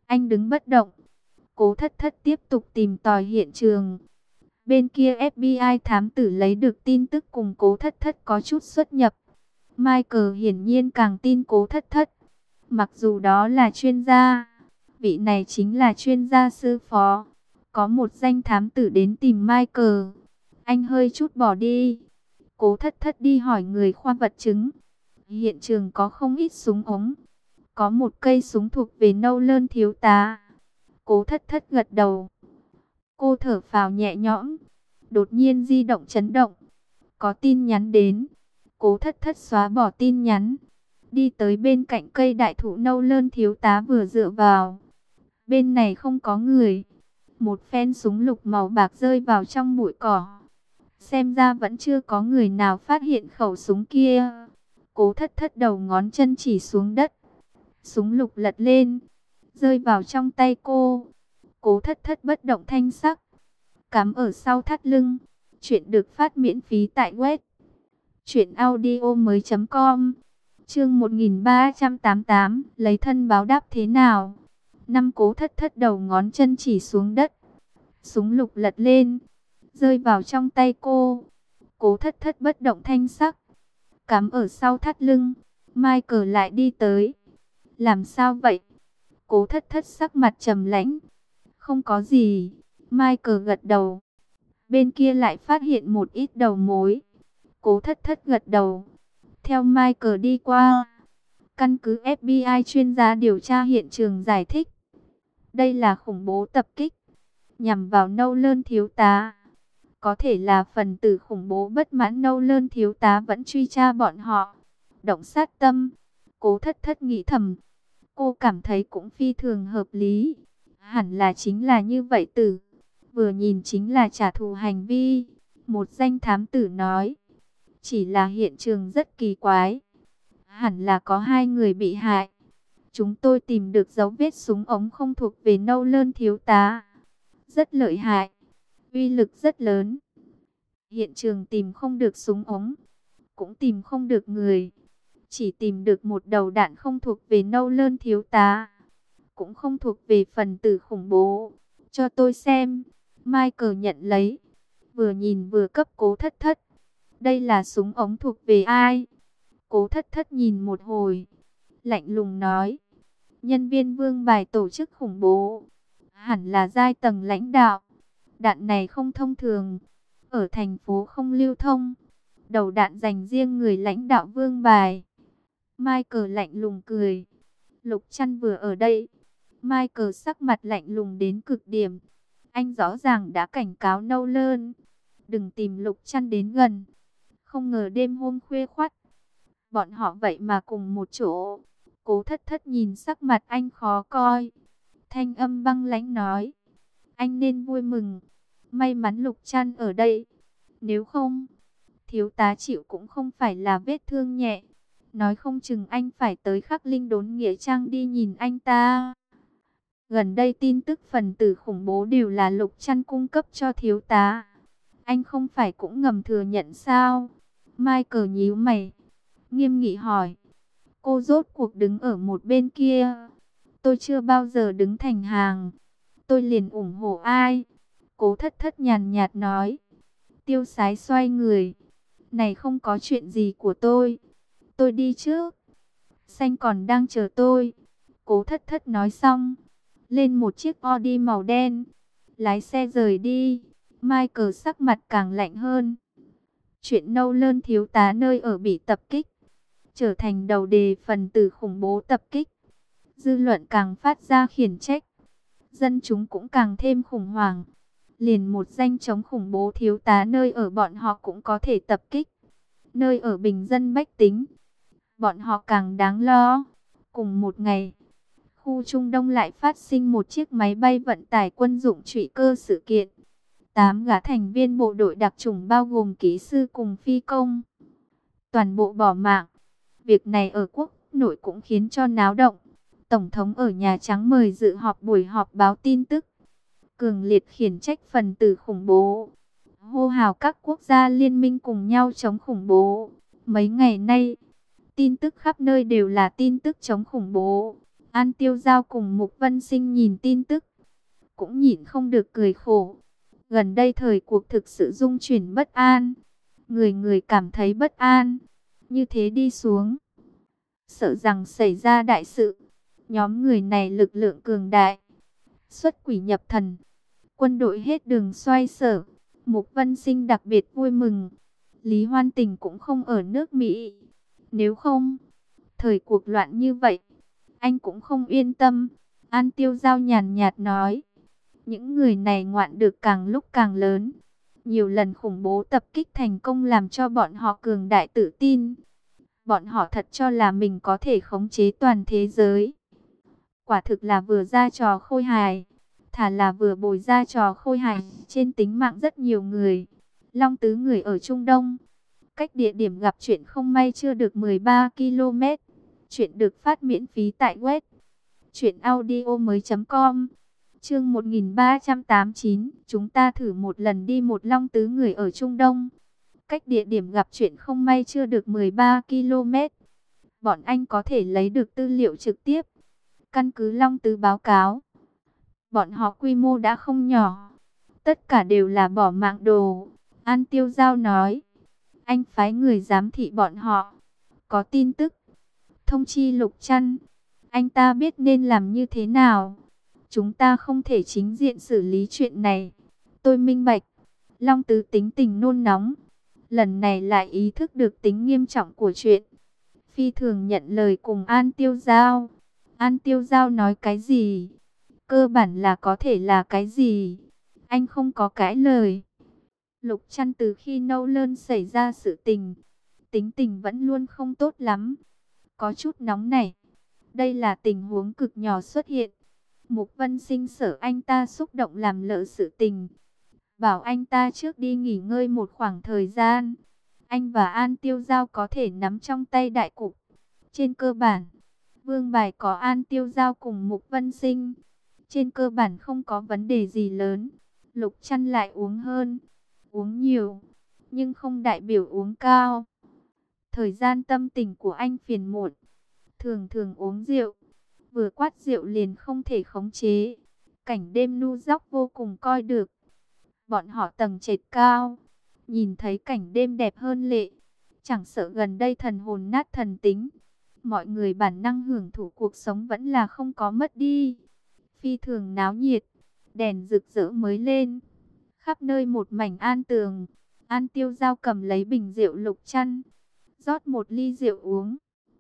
Anh đứng bất động. Cố Thất Thất tiếp tục tìm tòi hiện trường. Bên kia FBI thám tử lấy được tin tức cùng Cố Thất Thất có chút xuất nhập. Michael hiển nhiên càng tin Cố Thất Thất. Mặc dù đó là chuyên gia, vị này chính là chuyên gia sư phó. Có một danh thám tử đến tìm Michael. Anh hơi chút bỏ đi. Cố Thất Thất đi hỏi người khoa vật chứng. Hiện trường có không ít súng ống. Có một cây súng thuộc về Nolan thiếu tá. Cố Thất Thất gật đầu. Cô thở phào nhẹ nhõm. Đột nhiên di động chấn động. Có tin nhắn đến. Cố Thất Thất xóa bỏ tin nhắn. Đi tới bên cạnh cây đại thụ Nolan thiếu tá vừa dựa vào. Bên này không có người. Một phen súng lục màu bạc rơi vào trong bụi cỏ. Xem ra vẫn chưa có người nào phát hiện khẩu súng kia. Cố Thất Thất đầu ngón chân chỉ xuống đất. Súng lục lật lên, rơi vào trong tay cô. Cố Thất Thất bất động thanh sắc, cắm ở sau thắt lưng. Chuyện được phát miễn phí tại web truyệnaudiomoi.com. Chương 1388, lấy thân báo đáp thế nào? Năm Cố Thất Thất đầu ngón chân chỉ xuống đất. Súng lục lật lên, rơi vào trong tay cô. Cố Thất Thất bất động thanh sắc, cắm ở sau thắt lưng. Michael lại đi tới. Làm sao vậy? Cố Thất Thất sắc mặt trầm lãnh. Không có gì. Michael gật đầu. Bên kia lại phát hiện một ít đầu mối. Cố Thất Thất gật đầu. Theo Michael đi qua. Căn cứ FBI chuyên gia điều tra hiện trường giải thích. Đây là khủng bố tập kích. Nhằm vào Nolan thiếu tá. Có thể là phần tử khủng bố bất mãn Nolan thiếu tá vẫn truy tra bọn họ. Động sát tâm. Cố Thất Thất nghĩ thầm. Cô cảm thấy cũng phi thường hợp lý. Hẳn là chính là như vậy tử. Vừa nhìn chính là trả thù hành vi. Một danh thám tử nói. Chỉ là hiện trường rất kỳ quái. Hẳn là có hai người bị hại. Chúng tôi tìm được dấu vết súng ống không thuộc về Nolan thiếu tá. Rất lợi hại. Uy lực rất lớn. Hiện trường tìm không được súng ống. Cũng tìm không được người. Chỉ tìm được một đầu đạn không thuộc về Nolan thiếu tá. Cũng không thuộc về phần tử khủng bố. Cho tôi xem. Michael nhận lấy. Vừa nhìn vừa cấp Cố Thất Thất. Đây là súng ống thuộc về ai? Cố Thất Thất nhìn một hồi. Lạnh lùng nói. Nhân viên vương bài tổ chức khủng bố. Hẳn là giai tầng lãnh đạo. Đạn này không thông thường. Ở thành phố không lưu thông. Đầu đạn dành riêng người lãnh đạo vương bài. Michael lạnh lùng cười. Lục Trăn vừa ở đây. Michael sắc mặt lạnh lùng đến cực điểm. Anh rõ ràng đã cảnh cáo Nolan. Đừng tìm Lục Trăn đến gần. Không ngờ đêm hôm khuya khoắt. Bọn họ vậy mà cùng một chỗ. Cố Thất Thất nhìn sắc mặt anh khó coi. Thanh âm băng lãnh nói. Anh nên vui mừng. May mắn Lục Trăn ở đây. Nếu không, thiếu tá chịu cũng không phải là vết thương nhẹ. Nói không chừng anh phải tới Khắc Linh Đốn Nghĩa Trang đi nhìn anh ta. Gần đây tin tức phần tử khủng bố đều là Lục Trăn cung cấp cho thiếu tá. Anh không phải cũng ngầm thừa nhận sao? Michael nhíu mày. Nghiêm nghị hỏi. Cô rốt cuộc đứng ở một bên kia. Tôi chưa bao giờ đứng thành hàng. Tôi liền ủng hộ ai? Cố Thất Thất nhàn nhạt nói. Tiêu Sái xoay người. Này không có chuyện gì của tôi. Tôi đi trước. Xanh còn đang chờ tôi. Cố Thất Thất nói xong. Lên một chiếc Audi màu đen. Lái xe rời đi. Michael sắc mặt càng lạnh hơn. Chuyện Nolan thiếu tá nơi ở bị tập kích. Trở thành đầu đề phần tử khủng bố tập kích. Dư luận càng phát ra khiển trách. Dân chúng cũng càng thêm khủng hoảng. Liền một danh chống khủng bố thiếu tá nơi ở bọn họ cũng có thể tập kích. Nơi ở bình dân bách tính. Bọn họ càng đáng lo. Cùng một ngày, khu Trung Đông lại phát sinh một chiếc máy bay vận tải quân dụng trụy cơ sự kiện. 8 gã thành viên bộ đội đặc chủng bao gồm kỹ sư cùng phi công. Toàn bộ bỏ mạng. Việc này ở quốc nội cũng khiến cho náo động. Tổng thống ở Nhà Trắng mời dự họp buổi họp báo tin tức. Cường liệt khiển trách phần tử khủng bố. Hô hào các quốc gia liên minh cùng nhau chống khủng bố. Mấy ngày nay, tin tức khắp nơi đều là tin tức chống khủng bố. An Tiêu Giao cùng Mục Vân Sinh nhìn tin tức, cũng nhịn không được cười khổ. Gần đây thời cuộc thực sự rung chuyển bất an. Người người cảm thấy bất an. Như thế đi xuống, sợ rằng xảy ra đại sự. Nhóm người này lực lượng cường đại, xuất quỷ nhập thần. Quân đội hết đường xoay sở. Mục Vân Sinh đặc biệt vui mừng. Lý Hoan Tình cũng không ở nước Mỹ. Nếu không, thời cuộc loạn như vậy, anh cũng không yên tâm. An Tiêu Giao nhàn nhạt nói. Những người này ngoạn được càng lúc càng lớn. Nhiều lần khủng bố tập kích thành công làm cho bọn họ cường đại tự tin. Bọn họ thật cho là mình có thể khống chế toàn thế giới. Quả thực là vừa ra trò khôi hài. Thà là vừa bồi ra trò khôi hài trên tính mạng rất nhiều người. Long Tứ người ở Trung Đông. Cách địa điểm gặp chuyện không may chưa được 13 km. Chuyện được phát miễn phí tại web truyệnaudiomoi.com. Chương 1389, chúng ta thử một lần đi một Long Tứ người ở Trung Đông. Cách địa điểm gặp chuyện không may chưa được 13 km. Bọn anh có thể lấy được tư liệu trực tiếp. Căn cứ Long Tứ báo cáo, bọn họ quy mô đã không nhỏ. Tất cả đều là bỏ mạng đồ. An Tiêu Giao nói. Anh phái người giám thị bọn họ. Có tin tức, thông chi Lục Trăn. Anh ta biết nên làm như thế nào. Chúng ta không thể chính diện xử lý chuyện này. Tôi minh bạch. Long Tứ tính tình nôn nóng. Lần này lại ý thức được tính nghiêm trọng của chuyện. Phi thường nhận lời cùng An Tiêu Giao. An Tiêu Giao nói cái gì? Cơ bản là có thể là cái gì? Anh không có cãi lời. Lục Trăn từ khi Nâu Lơn xảy ra sự tình, tính tình vẫn luôn không tốt lắm. Có chút nóng nảy. Đây là tình huống cực nhỏ xuất hiện. Mục Vân Sinh sợ anh ta xúc động làm lỡ sự tình. Bảo anh ta trước đi nghỉ ngơi một khoảng thời gian. Anh và An Tiêu Giao có thể nắm trong tay đại cục. Trên cơ bản, vương bài có An Tiêu Giao cùng Mục Vân Sinh. Trên cơ bản không có vấn đề gì lớn. Lục Trăn lại uống hơn, uống nhiều, nhưng không đại biểu uống cao. Thời gian tâm tình của anh phiền muộn, thường thường uống rượu. Vừa quát rượu liền không thể khống chế. Cảnh đêm nu dóc vô cùng coi được. Bọn họ tầng trệt cao, nhìn thấy cảnh đêm đẹp hơn lệ. Chẳng sợ gần đây thần hồn nát thần tính. Mọi người bản năng hưởng thụ cuộc sống vẫn là không có mất đi. Phi thường náo nhiệt, đèn rực rỡ mới lên. Khắp nơi một mảnh an tường. An Tiêu Giao cầm lấy bình rượu Lục Trăn, rót một ly rượu uống.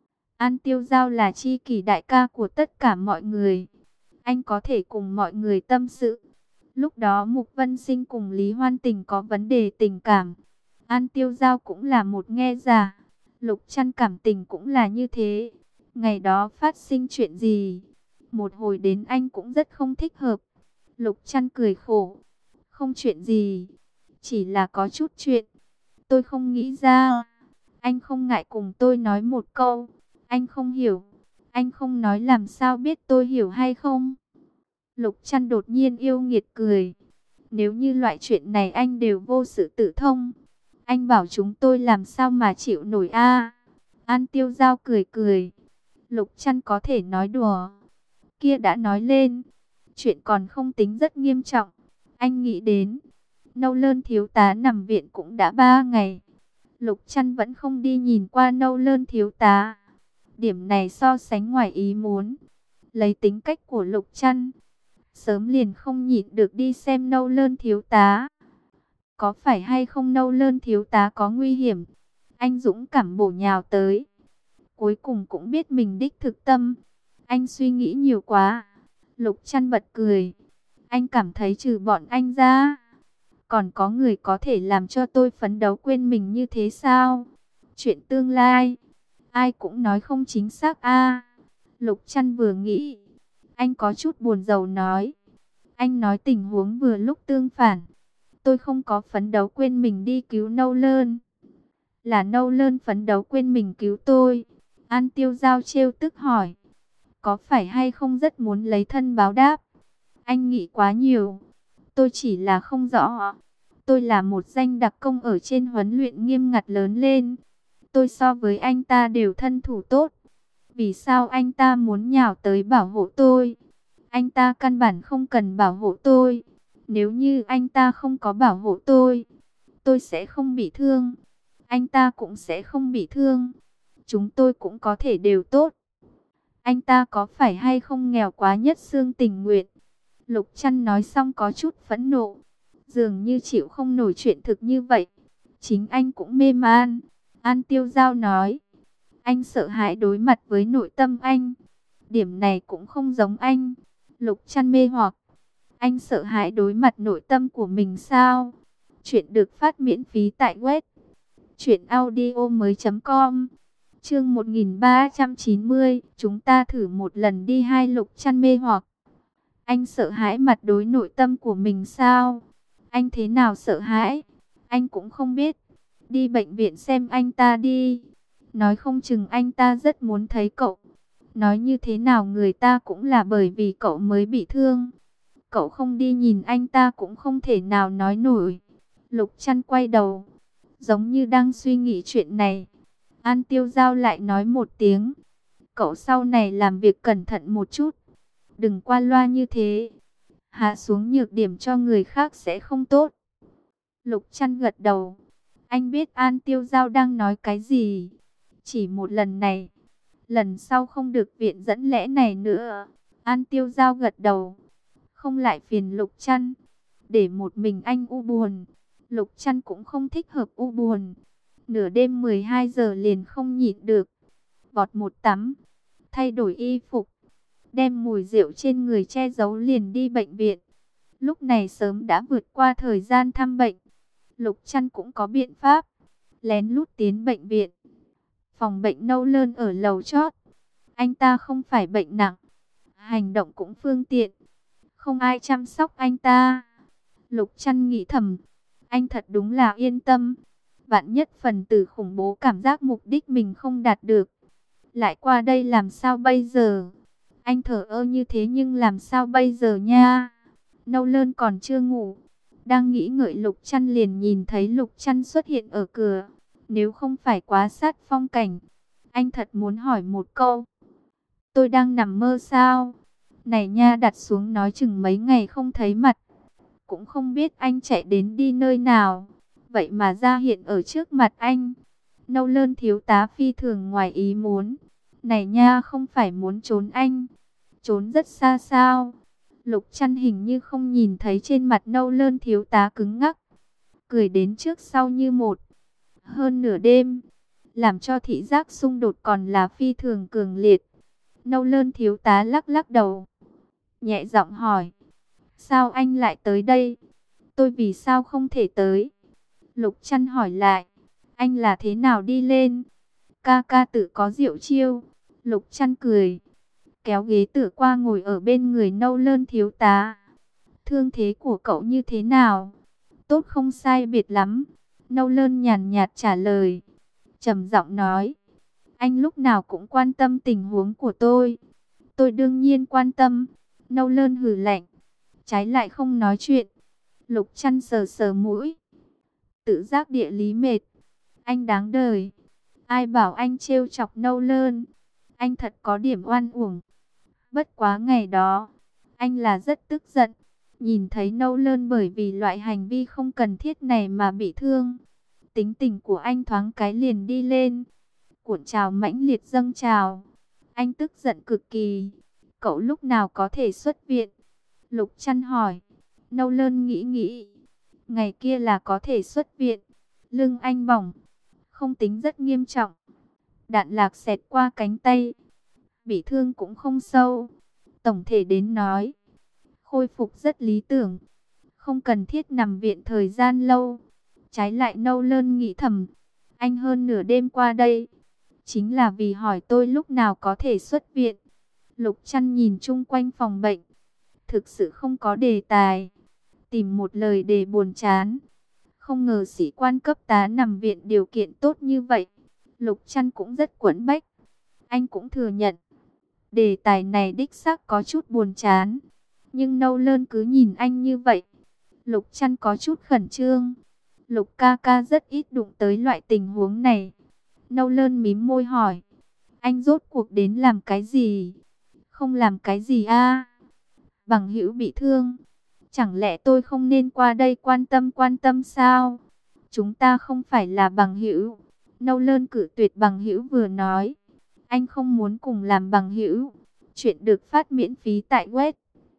An Tiêu Giao là tri kỷ đại ca của tất cả mọi người. Anh có thể cùng mọi người tâm sự. Lúc đó Mục Vân Sinh cùng Lý Hoan Tình có vấn đề tình cảm. An Tiêu Giao cũng là một nghe giả. Lục Trăn cảm tình cũng là như thế. Ngày đó phát sinh chuyện gì? Một hồi đến anh cũng rất không thích hợp. Lục Trăn cười khổ. Không chuyện gì. Chỉ là có chút chuyện. Tôi không nghĩ ra. Anh không ngại cùng tôi nói một câu. Anh không hiểu. Anh không nói làm sao biết tôi hiểu hay không? Lục Trăn đột nhiên yêu nghiệt cười. Nếu như loại chuyện này anh đều vô sự tự thông, anh bảo chúng tôi làm sao mà chịu nổi a? An Tiêu Giao cười cười. Lục Trăn có thể nói đùa. Kia đã nói lên. Chuyện còn không tính rất nghiêm trọng. Anh nghĩ đến. Nâu Lơn thiếu tá nằm viện cũng đã 3 ngày. Lục Trăn vẫn không đi nhìn qua Nâu Lơn thiếu tá. Điểm này so sánh ngoài ý muốn. Lấy tính cách của Lục Trăn, sớm liền không nhịn được đi xem Nâu Lơn thiếu tá. Có phải hay không Nâu Lơn thiếu tá có nguy hiểm? Anh dũng cảm bổ nhào tới. Cuối cùng cũng biết mình đích thực tâm. Anh suy nghĩ nhiều quá. Lục Trăn bật cười. Anh cảm thấy trừ bọn anh ra, còn có người có thể làm cho tôi phấn đấu quên mình như thế sao? Chuyện tương lai, ai cũng nói không chính xác a. Lục Trăn vừa nghĩ, anh có chút buồn rầu nói. Anh nói tình huống vừa lúc tương phản. Tôi không có phấn đấu quên mình đi cứu Nâu Lơn. Là Nâu Lơn phấn đấu quên mình cứu tôi. An Tiêu Giao trêu tức hỏi. Có phải hay không rất muốn lấy thân báo đáp? Anh nghĩ quá nhiều. Tôi chỉ là không rõ. Tôi là một danh đặc công ở trên huấn luyện nghiêm ngặt lớn lên. Tôi so với anh ta đều thân thủ tốt. Vì sao anh ta muốn nhào tới bảo hộ tôi? Anh ta căn bản không cần bảo hộ tôi. Nếu như anh ta không có bảo hộ tôi sẽ không bị thương. Anh ta cũng sẽ không bị thương. Chúng tôi cũng có thể đều tốt. Anh ta có phải hay không nghèo quá nhất xương tình nguyện? Lục Trăn nói xong có chút phẫn nộ. Dường như chịu không nổi chuyện thực như vậy. Chính anh cũng mê man. An Tiêu Giao nói. Anh sợ hãi đối mặt với nội tâm anh. Điểm này cũng không giống anh. Lục Trăn mê hoặc. Anh sợ hãi đối mặt nội tâm của mình sao? Chuyện được phát miễn phí tại web truyệnaudiomoi.com. Chương 1390, chúng ta thử một lần đi. Hai. Lục Trăn mê hoặc. Anh sợ hãi mặt đối nội tâm của mình sao? Anh thế nào sợ hãi? Anh cũng không biết. Đi bệnh viện xem anh ta đi. Nói không chừng anh ta rất muốn thấy cậu. Nói như thế nào người ta cũng là bởi vì cậu mới bị thương. Cậu không đi nhìn anh ta cũng không thể nào nói nổi. Lục Trăn quay đầu, giống như đang suy nghĩ chuyện này. An Tiêu Giao lại nói một tiếng. Cậu sau này làm việc cẩn thận một chút. Đừng qua loa như thế. Hạ xuống nhược điểm cho người khác sẽ không tốt. Lục Trăn gật đầu. Anh biết An Tiêu Giao đang nói cái gì. Chỉ một lần này. Lần sau không được viện dẫn lẽ này nữa. An Tiêu Giao gật đầu. Không lại phiền Lục Trăn. Để một mình anh u buồn. Lục Trăn cũng không thích hợp u buồn. Nửa đêm 12 giờ liền không nhịn được. Vọt một tắm. Thay đổi y phục. Đem mùi rượu trên người che giấu liền đi bệnh viện. Lúc này sớm đã vượt qua thời gian thăm bệnh. Lục Trăn cũng có biện pháp. Lén lút tiến bệnh viện. Phòng bệnh nâu lơn ở lầu chót. Anh ta không phải bệnh nặng. Hành động cũng phương tiện. Không ai chăm sóc anh ta. Lục Trăn nghĩ thầm. Anh thật đúng là yên tâm. Vạn nhất phần tử khủng bố cảm giác mục đích mình không đạt được. Lại qua đây làm sao bây giờ? Anh thở ơ như thế nhưng làm sao bây giờ nha? Nâu lơn còn chưa ngủ. Đang nghĩ ngợi Lục Trăn liền nhìn thấy Lục Trăn xuất hiện ở cửa. Nếu không phải quá sát phong cảnh, anh thật muốn hỏi một câu. Tôi đang nằm mơ sao? Này nha, đặt xuống nói chừng mấy ngày không thấy mặt. Cũng không biết anh chạy đến đi nơi nào. Vậy mà ra hiện ở trước mặt anh. Nâu lơn thiếu tá phi thường ngoài ý muốn. Này nha, không phải muốn trốn anh. Trốn rất xa sao? Lục Trăn hình như không nhìn thấy trên mặt nâu lơn thiếu tá cứng ngắc. Cười đến trước sau như một. Hơn nửa đêm. Làm cho thị giác xung đột còn là phi thường cường liệt. Nâu lơn thiếu tá lắc lắc đầu. Nhẹ giọng hỏi. Sao anh lại tới đây? Tôi vì sao không thể tới? Lục Trăn hỏi lại. Anh là thế nào đi lên? Ca ca tự có diệu chiêu. Lục Trăn cười. Kéo ghế tựa qua ngồi ở bên người nâu lơn thiếu tá. Thương thế của cậu như thế nào? Tốt không sai biệt lắm. Nâu lơn nhàn nhạt trả lời. Trầm giọng nói. Anh lúc nào cũng quan tâm tình huống của tôi. Tôi đương nhiên quan tâm. Nâu lơn hừ lạnh. Trái lại không nói chuyện. Lục Trăn sờ sờ mũi. Tự giác địa lý mệt. Anh đáng đời. Ai bảo anh trêu chọc nâu lơn. Anh thật có điểm oan uổng. Bất quá ngày đó, anh là rất tức giận. Nhìn thấy nâu lơn bởi vì loại hành vi không cần thiết này mà bị thương. Tính tình của anh thoáng cái liền đi lên. Cuộn trào mãnh liệt dâng trào. Anh tức giận cực kỳ. Cậu lúc nào có thể xuất viện? Lục Trăn hỏi. Nâu lơn nghĩ nghĩ. Ngày kia là có thể xuất viện. Lưng anh bỏng. Không tính rất nghiêm trọng. Đạn lạc xẹt qua cánh tay. Bị thương cũng không sâu. Tổng thể đến nói. Khôi phục rất lý tưởng. Không cần thiết nằm viện thời gian lâu. Trái lại nâu lơn nghĩ thầm. Anh hơn nửa đêm qua đây. Chính là vì hỏi tôi lúc nào có thể xuất viện. Lục Trăn nhìn chung quanh phòng bệnh. Thực sự không có đề tài. Tìm một lời đề buồn chán. Không ngờ sĩ quan cấp tá nằm viện điều kiện tốt như vậy. Lục Trăn cũng rất quẫn bách. Anh cũng thừa nhận. Đề tài này đích xác có chút buồn chán. Nhưng nâu lơn cứ nhìn anh như vậy. Lục Trăn có chút khẩn trương. Lục ca ca rất ít đụng tới loại tình huống này. Nâu lơn mím môi hỏi. Anh rốt cuộc đến làm cái gì? Không làm cái gì a? Bằng hữu bị thương. Chẳng lẽ tôi không nên qua đây quan tâm sao? Chúng ta không phải là bằng hữu. Nolan cự tuyệt bằng hữu vừa nói. Anh không muốn cùng làm bằng hữu. Chuyện được phát miễn phí tại web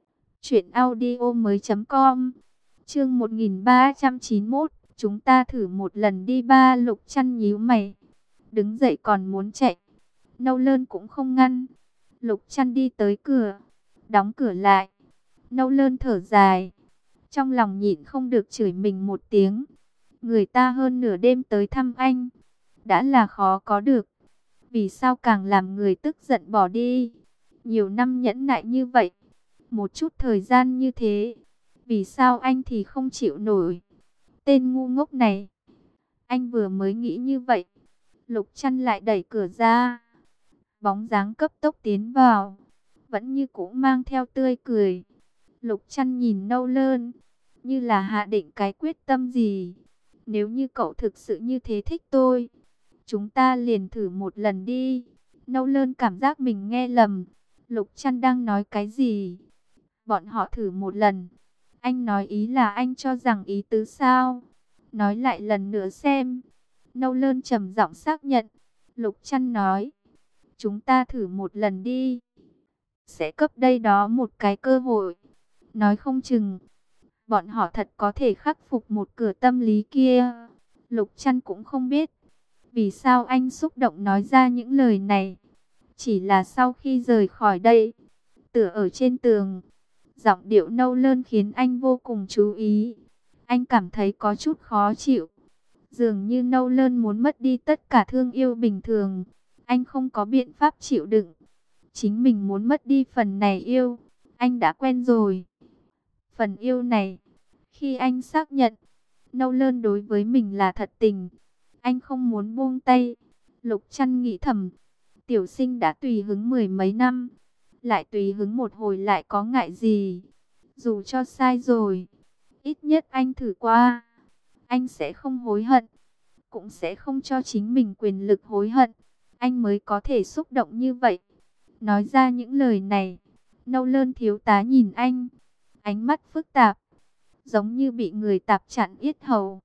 truyệnaudiomoi.com. Chương 1391, chúng ta thử một lần đi ba. Lục Chăn nhíu mày, đứng dậy còn muốn chạy. Nolan cũng không ngăn. Lục Chăn đi tới cửa, đóng cửa lại. Nolan thở dài, trong lòng nhịn không được chửi mình một tiếng. Người ta hơn nửa đêm tới thăm anh, đã là khó có được. Vì sao càng làm người tức giận bỏ đi? Nhiều năm nhẫn nại như vậy, một chút thời gian như thế, vì sao anh thì không chịu nổi? Tên ngu ngốc này. Anh vừa mới nghĩ như vậy, Lục Chăn lại đẩy cửa ra. Bóng dáng cấp tốc tiến vào, vẫn như cũ mang theo tươi cười. Lục Chăn nhìn Nolan, như là hạ định cái quyết tâm gì. Nếu như cậu thực sự như thế thích tôi, chúng ta liền thử một lần đi. Nolan cảm giác mình nghe lầm. Lục Chăn đang nói cái gì? Bọn họ thử một lần. Anh nói ý là anh cho rằng ý tứ sao? Nói lại lần nữa xem. Nolan trầm giọng xác nhận. Lục Chăn nói, chúng ta thử một lần đi. Sẽ cấp đây đó một cái cơ hội. Nói không chừng bọn họ thật có thể khắc phục một cửa tâm lý kia. Lục Chăn cũng không biết vì sao anh xúc động nói ra những lời này. Chỉ là sau khi rời khỏi đây, tựa ở trên tường, giọng điệu Nolan khiến anh vô cùng chú ý. Anh cảm thấy có chút khó chịu. Dường như Nolan muốn mất đi tất cả thương yêu bình thường. Anh không có biện pháp chịu đựng. Chính mình muốn mất đi phần này yêu. Anh đã quen rồi. Phần yêu này, khi anh xác nhận Nolan đối với mình là thật tình, anh không muốn buông tay. Lục Chăn nghĩ thầm, tiểu sinh đã tùy hứng mười mấy năm, lại tùy hứng một hồi lại có ngại gì? Dù cho sai rồi, ít nhất anh thử qua. Anh sẽ không hối hận, cũng sẽ không cho chính mình quyền lực hối hận. Anh mới có thể xúc động như vậy. Nói ra những lời này, Nolan thiếu tá nhìn anh, ánh mắt phức tạp, giống như bị người tạp chặn yết hầu.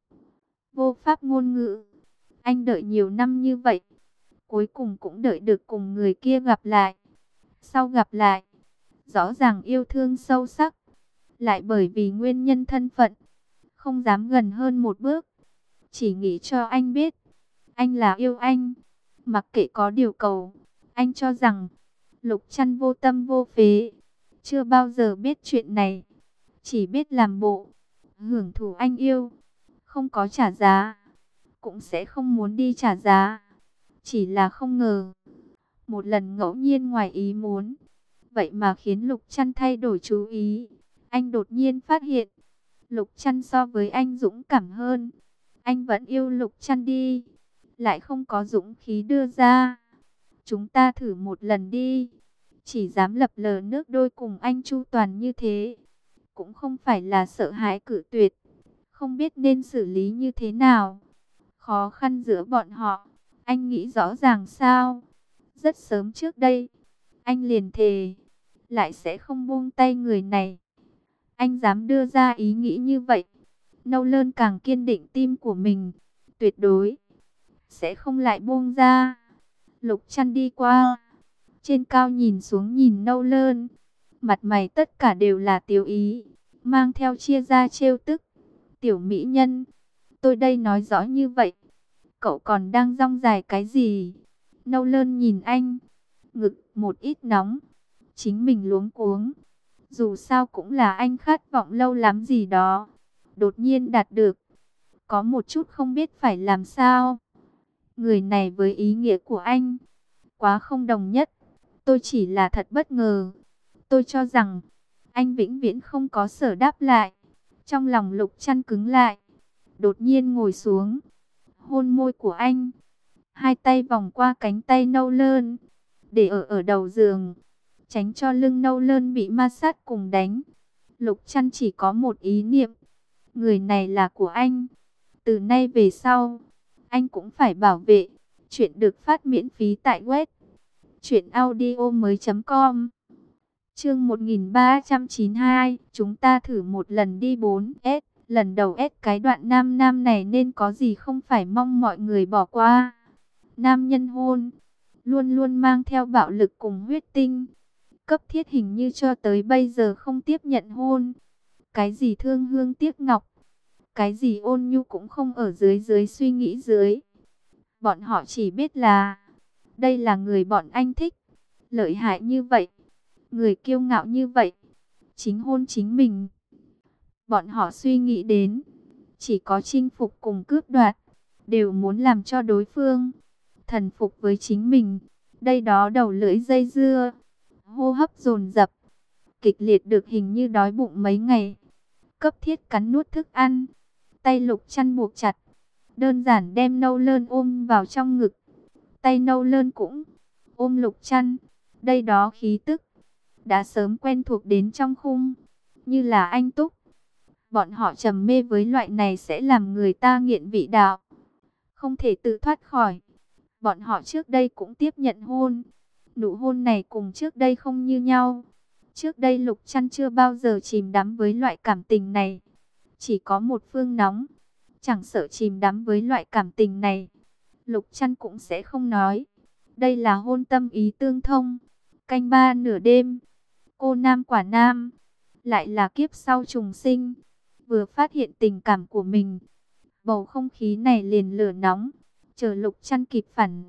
Vô pháp ngôn ngữ. Anh đợi nhiều năm như vậy, cuối cùng cũng đợi được cùng người kia gặp lại. Sau gặp lại, rõ ràng yêu thương sâu sắc, lại bởi vì nguyên nhân thân phận, không dám gần hơn một bước. Chỉ nghĩ cho anh biết, anh là yêu anh, mặc kệ có điều cầu. Anh cho rằng Lục Chăn vô tâm vô phế, chưa bao giờ biết chuyện này, chỉ biết làm bộ, hưởng thụ anh yêu, không có trả giá, cũng sẽ không muốn đi trả giá. Chỉ là không ngờ, một lần ngẫu nhiên ngoài ý muốn, vậy mà khiến Lục Chăn thay đổi chú ý. Anh đột nhiên phát hiện, Lục Chăn so với anh dũng cảm hơn. Anh vẫn yêu Lục Chăn đi, lại không có dũng khí đưa ra. Chúng ta thử một lần đi. Chỉ dám lập lờ nước đôi cùng anh chu toàn như thế, cũng không phải là sợ hãi cự tuyệt, không biết nên xử lý như thế nào. Khó khăn giữa bọn họ, anh nghĩ rõ ràng sao? Rất sớm trước đây, anh liền thề, lại sẽ không buông tay người này. Anh dám đưa ra ý nghĩ như vậy, Nolan càng kiên định tim của mình, tuyệt đối sẽ không lại buông ra. Lục Chăn đi qua, trên cao nhìn xuống nhìn Nolan, mặt mày tất cả đều là tiêu ý, mang theo chia ra trêu tức. Tiểu mỹ nhân, tôi đây nói rõ như vậy, cậu còn đang dong dài cái gì? Nolan nhìn anh, ngực một ít nóng, chính mình luống cuống. Dù sao cũng là anh khát vọng lâu lắm gì đó, đột nhiên đạt được, có một chút không biết phải làm sao. Người này với ý nghĩa của anh, quá không đồng nhất. Tôi chỉ là thật bất ngờ. Tôi cho rằng, anh vĩnh viễn không có sở đáp lại. Trong lòng Lục Chăn cứng lại, đột nhiên ngồi xuống, hôn môi của anh. Hai tay vòng qua cánh tay Nolan, để ở đầu giường, tránh cho lưng Nolan bị ma sát cùng đánh. Lục Chăn chỉ có một ý niệm, người này là của anh. Từ nay về sau, anh cũng phải bảo vệ. Chuyện được phát miễn phí tại web Chuyện audio mới.com. Chương 1392, chúng ta thử một lần đi 4S. Lần đầu S cái đoạn nam nam này nên có gì không phải mong mọi người bỏ qua. Nam nhân hôn, luôn luôn mang theo bạo lực cùng huyết tinh. Cấp thiết hình như cho tới bây giờ không tiếp nhận hôn. Cái gì thương hương tiếc ngọc, cái gì ôn nhu cũng không ở dưới suy nghĩ dưới. Bọn họ chỉ biết là đây là người bọn anh thích. Lợi hại như vậy, người kiêu ngạo như vậy, chính hôn chính mình. Bọn họ suy nghĩ đến chỉ có chinh phục cùng cướp đoạt, đều muốn làm cho đối phương thần phục với chính mình. Đây đó đầu lưỡi dây dưa, hô hấp dồn dập, kịch liệt được hình như đói bụng mấy ngày, cấp thiết cắn nuốt thức ăn. Tay Lục Chăn buộc chặt, đơn giản đem Nâu Lơn ôm vào trong ngực. Tay Nâu Lơn cũng ôm Lục Chăn. Đây đó khí tức đã sớm quen thuộc đến trong khung, như là anh túc. Bọn họ trầm mê với loại này sẽ làm người ta nghiện vị đạo, không thể tự thoát khỏi. Bọn họ trước đây cũng tiếp nhận hôn. Nụ hôn này cùng trước đây không như nhau. Trước đây Lục Chăn chưa bao giờ chìm đắm với loại cảm tình này. Chỉ có một phương nóng, chẳng sợ chìm đắm với loại cảm tình này, Lục Chăn cũng sẽ không nói. Đây là hôn tâm ý tương thông. Canh ba nửa đêm, cô nam quả nam, lại là kiếp sau trùng sinh. Vừa phát hiện tình cảm của mình, bầu không khí này liền lửa nóng. Chờ Lục Chăn kịp phản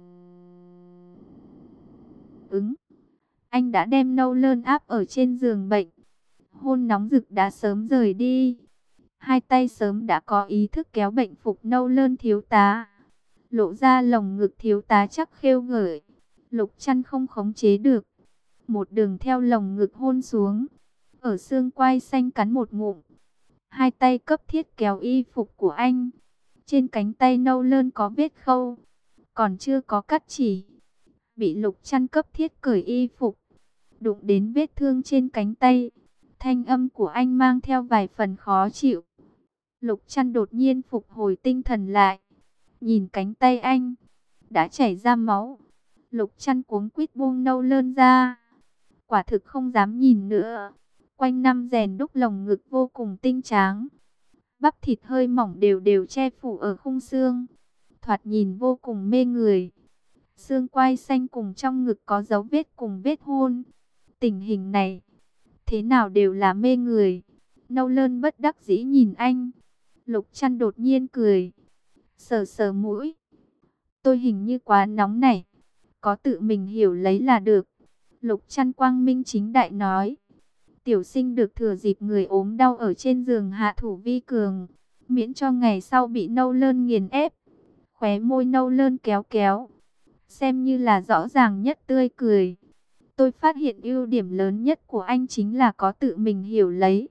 ứng, anh đã đem Nâu Lơn áp ở trên giường bệnh. Hôn nóng rực đã sớm rời đi. Hai tay sớm đã có ý thức kéo bệnh phục Nâu Lơn thiếu tá, lộ ra lồng ngực thiếu tá chắc khêu gợi. Lục Chăn không khống chế được, một đường theo lồng ngực hôn xuống, ở xương quai xanh cắn một ngụm. Hai tay cấp thiết kéo y phục của anh. Trên cánh tay Nâu Lơn có vết khâu, còn chưa có cắt chỉ. Bị Lục Chăn cấp thiết cởi y phục, đụng đến vết thương trên cánh tay. Thanh âm của anh mang theo vài phần khó chịu. Lục Chăn đột nhiên phục hồi tinh thần lại, nhìn cánh tay anh đã chảy ra máu. Lục Chăn cuống quýt buông Nâu Lơn ra, quả thực không dám nhìn nữa. Quanh năm rèn đúc lồng ngực vô cùng tinh tráng, bắp thịt hơi mỏng đều đều che phủ ở khung xương, thoạt nhìn vô cùng mê người. Xương quai xanh cùng trong ngực có dấu vết cùng vết hôn. Tình hình này thế nào đều là mê người. Nâu Lơn bất đắc dĩ nhìn anh. Lục Chăn đột nhiên cười, sờ sờ mũi. Tôi hình như quá nóng này, có tự mình hiểu lấy là được. Lục Chăn quang minh chính đại nói. Tiểu sinh được thừa dịp người ốm đau ở trên giường hạ thủ vi cường, miễn cho ngày sau bị Nâu Lơn nghiền ép. Khóe môi Nâu Lơn kéo kéo, xem như là rõ ràng nhất tươi cười. Tôi phát hiện ưu điểm lớn nhất của anh chính là có tự mình hiểu lấy.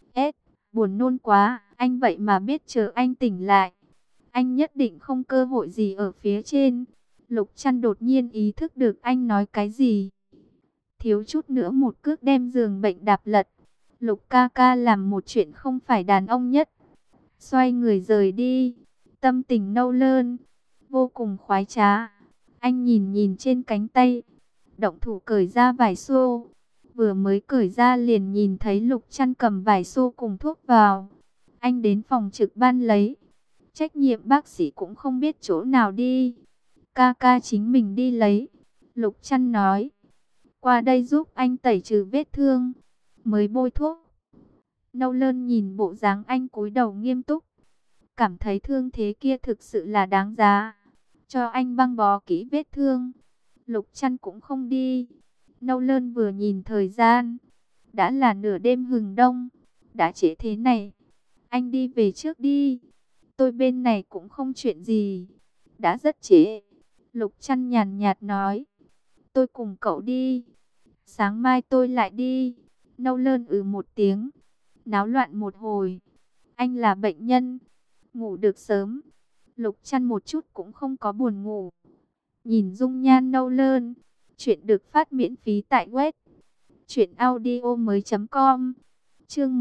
Buồn nôn quá, anh vậy mà biết chờ anh tỉnh lại. Anh nhất định không cơ hội gì ở phía trên. Lục Chăn đột nhiên ý thức được anh nói cái gì. Thiếu chút nữa một cước đem giường bệnh đạp lật. Lục ca ca làm một chuyện không phải đàn ông nhất. Xoay người rời đi. Tâm tình Nâu Lơn vô cùng khoái trá. Anh nhìn nhìn trên cánh tay, động thủ cởi ra vải xô. Vừa mới cởi ra liền nhìn thấy Lục Chăn cầm vải xô cùng thuốc vào. Anh đến phòng trực ban lấy. Trách nhiệm bác sĩ cũng không biết chỗ nào đi. Ca ca chính mình đi lấy. Lục Chăn nói. Qua đây giúp anh tẩy trừ vết thương, mới bôi thuốc. Nâu Lơn nhìn bộ dáng anh cúi đầu nghiêm túc, cảm thấy thương thế kia thực sự là đáng giá. Cho anh băng bó kỹ vết thương. Lục Chăn cũng không đi. Nâu Lơn vừa nhìn thời gian, đã là nửa đêm hừng đông. Đã trễ thế này, anh đi về trước đi. Tôi bên này cũng không chuyện gì. Đã rất trễ. Lục Chăn nhàn nhạt nói. Tôi cùng cậu đi, sáng mai tôi lại đi. Nâu Lơn một tiếng, náo loạn một hồi. Anh là bệnh nhân, ngủ được sớm. Lục Chăn một chút cũng không có buồn ngủ. Nhìn dung nhan Nâu Lơn. Chuyện được phát miễn phí tại web truyệnaudiomoi.com. Chương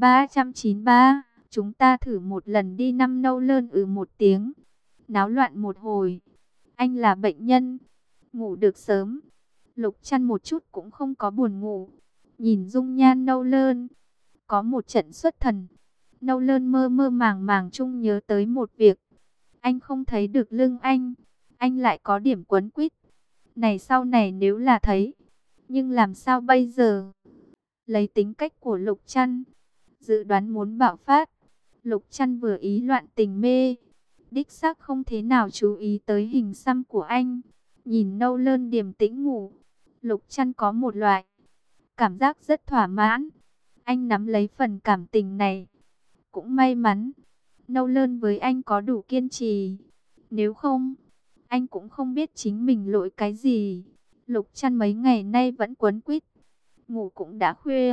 1393, chúng ta thử một lần đi. Năm Nâu Lơn một tiếng, náo loạn một hồi. Anh là bệnh nhân, ngủ được sớm. Lục Trăn một chút cũng không có buồn ngủ. Nhìn dung nhan nâu lơn, có một trận xuất thần. Nâu lơn mơ mơ màng màng chung nhớ tới một việc. Anh không thấy được lưng anh lại có điểm quấn quýt. Này sau này nếu là thấy, nhưng làm sao bây giờ? Lấy tính cách của Lục Trăn, dự đoán muốn bạo phát. Lục Trăn vừa ý loạn tình mê, đích xác không thế nào chú ý tới hình xăm của anh. Nhìn nâu lơn điềm tĩnh ngủ, Lục Trăn có một loại cảm giác rất thỏa mãn. Anh nắm lấy phần cảm tình này. Cũng may mắn, nâu lơn với anh có đủ kiên trì. Nếu không, anh cũng không biết chính mình lỗi cái gì. Lục Trăn mấy ngày nay vẫn quấn quýt. Ngủ cũng đã khuya.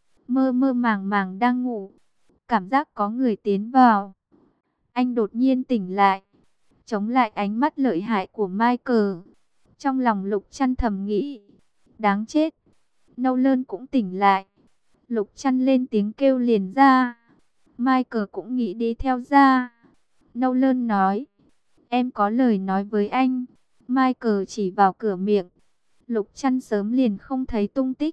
Mơ mơ màng màng đang ngủ. Cảm giác có người tiến vào. Anh đột nhiên tỉnh lại. Chống lại ánh mắt lợi hại của Michael. Trong lòng Lục Trăn thầm nghĩ. Đáng chết. Nâu lơn cũng tỉnh lại. Lục Trăn lên tiếng kêu liền ra. Michael cũng nghĩ đi theo ra. Nâu lơn nói. Em có lời nói với anh. Michael chỉ vào cửa miệng. Lục Trăn sớm liền không thấy tung tích.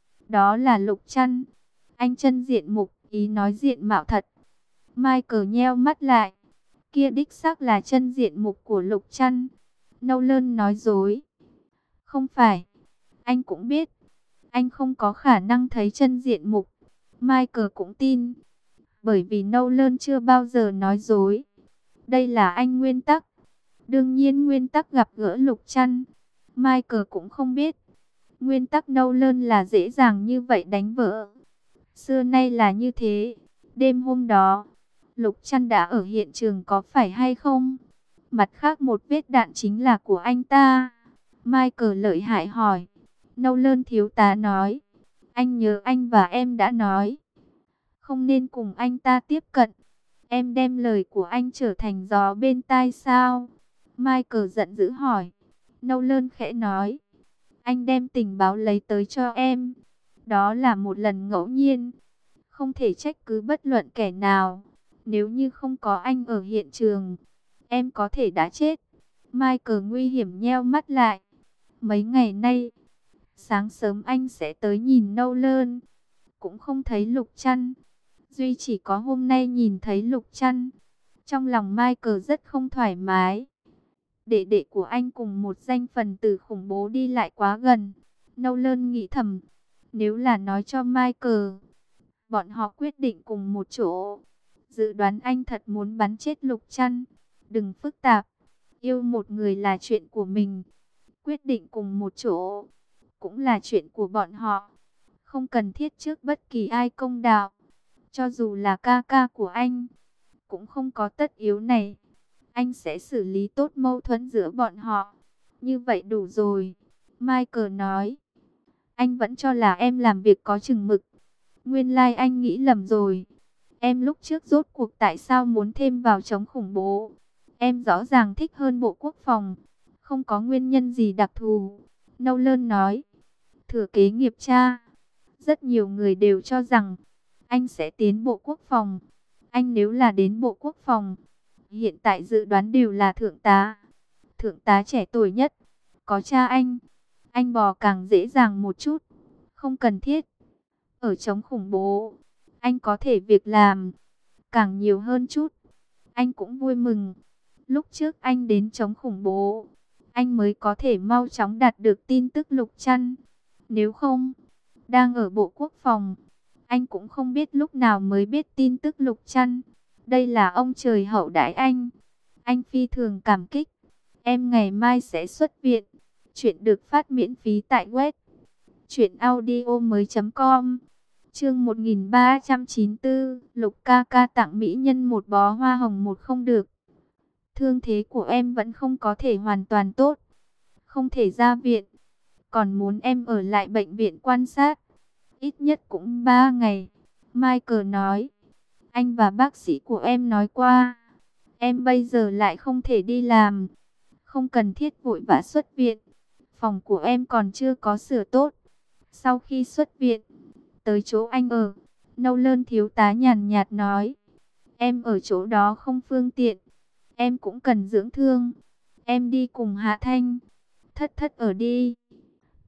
Đó là Lục Trăn. Anh chân diện mục, ý nói diện mạo thật. Michael nheo mắt lại. Kia đích xác là chân diện mục của Lục Trăn. Nâu lơn nói dối. Không phải. Anh cũng biết. Anh không có khả năng thấy chân diện mục. Michael cũng tin. Bởi vì nâu lơn chưa bao giờ nói dối. Đây là anh nguyên tắc. Đương nhiên nguyên tắc gặp gỡ Lục Trăn. Michael cũng không biết. Nguyên tắc nâu lơn là dễ dàng như vậy đánh vỡ. Xưa nay là như thế. Đêm hôm đó, Lục Trăn đã ở hiện trường có phải hay không? Mặt khác một vết đạn chính là của anh ta. Michael lợi hại hỏi. Nâu lơn thiếu tá nói. Anh nhớ anh và em đã nói. Không nên cùng anh ta tiếp cận. Em đem lời của anh trở thành gió bên tai sao? Michael giận dữ hỏi. Nâu lơn khẽ nói. Anh đem tình báo lấy tới cho em. Đó là một lần ngẫu nhiên. Không thể trách cứ bất luận kẻ nào. Nếu như không có anh ở hiện trường, em có thể đã chết. Michael nguy hiểm nheo mắt lại. Mấy ngày nay, sáng sớm anh sẽ tới nhìn nâu lơn. Cũng không thấy Lục Trăn. Duy chỉ có hôm nay nhìn thấy Lục Trăn. Trong lòng Michael rất không thoải mái. Đệ đệ của anh cùng một danh phần tử khủng bố đi lại quá gần. Nâu lơn nghĩ thầm. Nếu là nói cho Michael, bọn họ quyết định cùng một chỗ. Dự đoán anh thật muốn bắn chết Lục Trăn. Đừng phức tạp. Yêu một người là chuyện của mình. Quyết định cùng một chỗ cũng là chuyện của bọn họ. Không cần thiết trước bất kỳ ai công đạo. Cho dù là ca ca của anh, cũng không có tất yếu này. Anh sẽ xử lý tốt mâu thuẫn giữa bọn họ. Như vậy đủ rồi. Michael nói. Anh vẫn cho là em làm việc có chừng mực. Nguyên lai anh nghĩ lầm rồi. Em lúc trước rốt cuộc tại sao muốn thêm vào chống khủng bố? Em rõ ràng thích hơn Bộ Quốc phòng. Không có nguyên nhân gì đặc thù. Nâu lơn nói. Thừa kế nghiệp cha. Rất nhiều người đều cho rằng anh sẽ tiến Bộ Quốc phòng. Anh nếu là đến Bộ Quốc phòng, hiện tại dự đoán đều là thượng tá. Thượng tá trẻ tuổi nhất. Có cha anh bò càng dễ dàng một chút. Không cần thiết. Ở chống khủng bố, anh có thể việc làm càng nhiều hơn chút. Anh cũng vui mừng. Lúc trước anh đến chống khủng bố, anh mới có thể mau chóng đạt được tin tức Lục Trăn. Nếu không, đang ở Bộ Quốc phòng, anh cũng không biết lúc nào mới biết tin tức Lục Trăn. Đây là ông trời hậu đãi anh. Anh phi thường cảm kích. Em ngày mai sẽ xuất viện. Chuyện được phát miễn phí tại web truyệnaudiomoi.com. Chương 1394, Lục ca ca tặng mỹ nhân một bó hoa hồng một không được. Thương thế của em vẫn không có thể hoàn toàn tốt, không thể ra viện, còn muốn em ở lại bệnh viện quan sát, ít nhất cũng 3 ngày. Michael nói, anh và bác sĩ của em nói qua, em bây giờ lại không thể đi làm, không cần thiết vội vã xuất viện, phòng của em còn chưa có sửa tốt. Sau khi xuất viện, tới chỗ anh ở, nâu lơn thiếu tá nhàn nhạt nói, em ở chỗ đó không phương tiện, em cũng cần dưỡng thương, em đi cùng Hạ Thanh. Thất thất ở đi.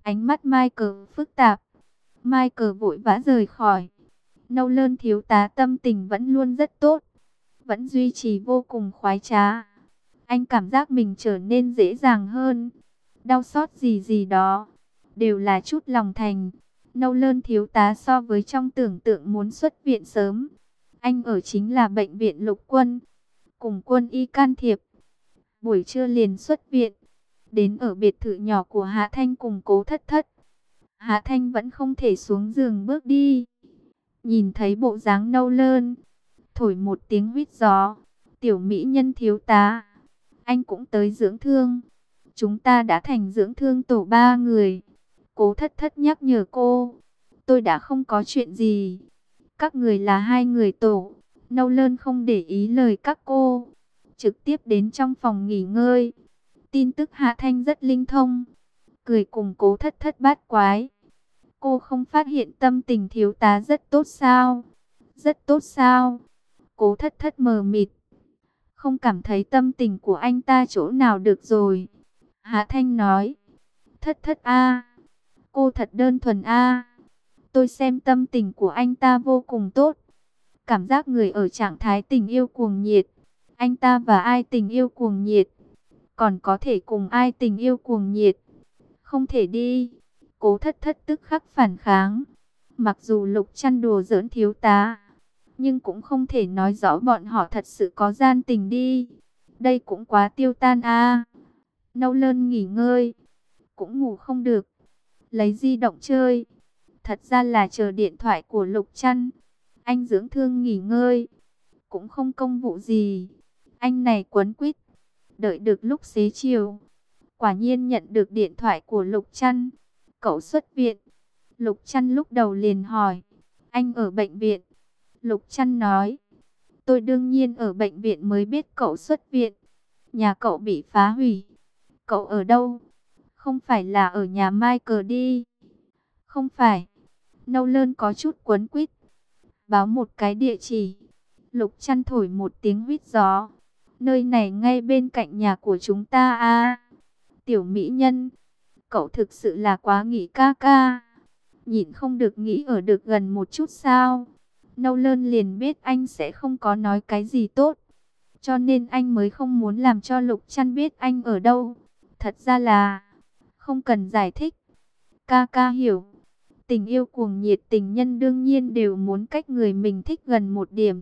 Ánh mắt Michael phức tạp. Michael vội vã rời khỏi. Nâu Lơn thiếu tá tâm tình vẫn luôn rất tốt, vẫn duy trì vô cùng khoái trá. Anh cảm giác mình trở nên dễ dàng hơn. Đau xót gì gì đó, đều là chút lòng thành. Nâu Lơn thiếu tá so với trong tưởng tượng muốn xuất viện sớm. Anh ở chính là bệnh viện lục quân, cùng quân y can thiệp. Buổi trưa liền xuất viện, đến ở biệt thự nhỏ của Hạ Thanh cùng Cố Thất Thất. Hạ Thanh vẫn không thể xuống giường bước đi. Nhìn thấy bộ dáng Nâu Lơn, thổi một tiếng huýt gió. Tiểu mỹ nhân thiếu tá, anh cũng tới dưỡng thương. Chúng ta đã thành dưỡng thương tổ 3 người. Cố Thất Thất nhắc nhở cô. Tôi đã không có chuyện gì. Các người là 2 người tổ. Nâu Lơn không để ý lời các cô, trực tiếp đến trong phòng nghỉ ngơi. Tin tức Hạ Thanh rất linh thông, cười cùng Cố Thất Thất bát quái. Cô không phát hiện tâm tình thiếu tá rất tốt sao? Rất tốt sao? Cố Thất Thất mờ mịt, không cảm thấy tâm tình của anh ta chỗ nào được rồi. Hạ Thanh nói, Thất Thất a, cô thật đơn thuần a. Tôi xem tâm tình của anh ta vô cùng tốt. Cảm giác người ở trạng thái tình yêu cuồng nhiệt. Anh ta và ai tình yêu cuồng nhiệt? Còn có thể cùng ai tình yêu cuồng nhiệt? Không thể đi. Cố Thất Thất tức khắc phản kháng. Mặc dù Lục Trăn đùa giỡn thiếu tá, nhưng cũng không thể nói rõ bọn họ thật sự có gian tình đi. Đây cũng quá tiêu tan a. Nâu Lơn nghỉ ngơi, cũng ngủ không được, lấy di động chơi. Thật ra là chờ điện thoại của Lục Trăn. Anh dưỡng thương nghỉ ngơi, cũng không công vụ gì. Anh này quấn quýt, đợi được lúc xế chiều, quả nhiên nhận được điện thoại của Lục Trăn. Cậu xuất viện. Lục Trăn lúc đầu liền hỏi, anh ở bệnh viện? Lục Trăn nói, tôi đương nhiên ở bệnh viện mới biết cậu xuất viện. Nhà cậu bị phá hủy. Cậu ở đâu? Không phải là ở nhà Michael đi? Không phải. Nâu Lơn có chút quấn quýt, báo một cái địa chỉ. Lục Trăn thổi một tiếng huýt gió. Nơi này ngay bên cạnh nhà của chúng ta a. Tiểu mỹ nhân, cậu thực sự là quá nghĩ ca ca. Nhịn không được nghĩ ở được gần một chút sao? Nâu Lơn liền biết anh sẽ không có nói cái gì tốt, cho nên anh mới không muốn làm cho Lục Trăn biết anh ở đâu. Thật ra là không cần giải thích, ca ca hiểu. Tình yêu cuồng nhiệt tình nhân đương nhiên đều muốn cách người mình thích gần một điểm.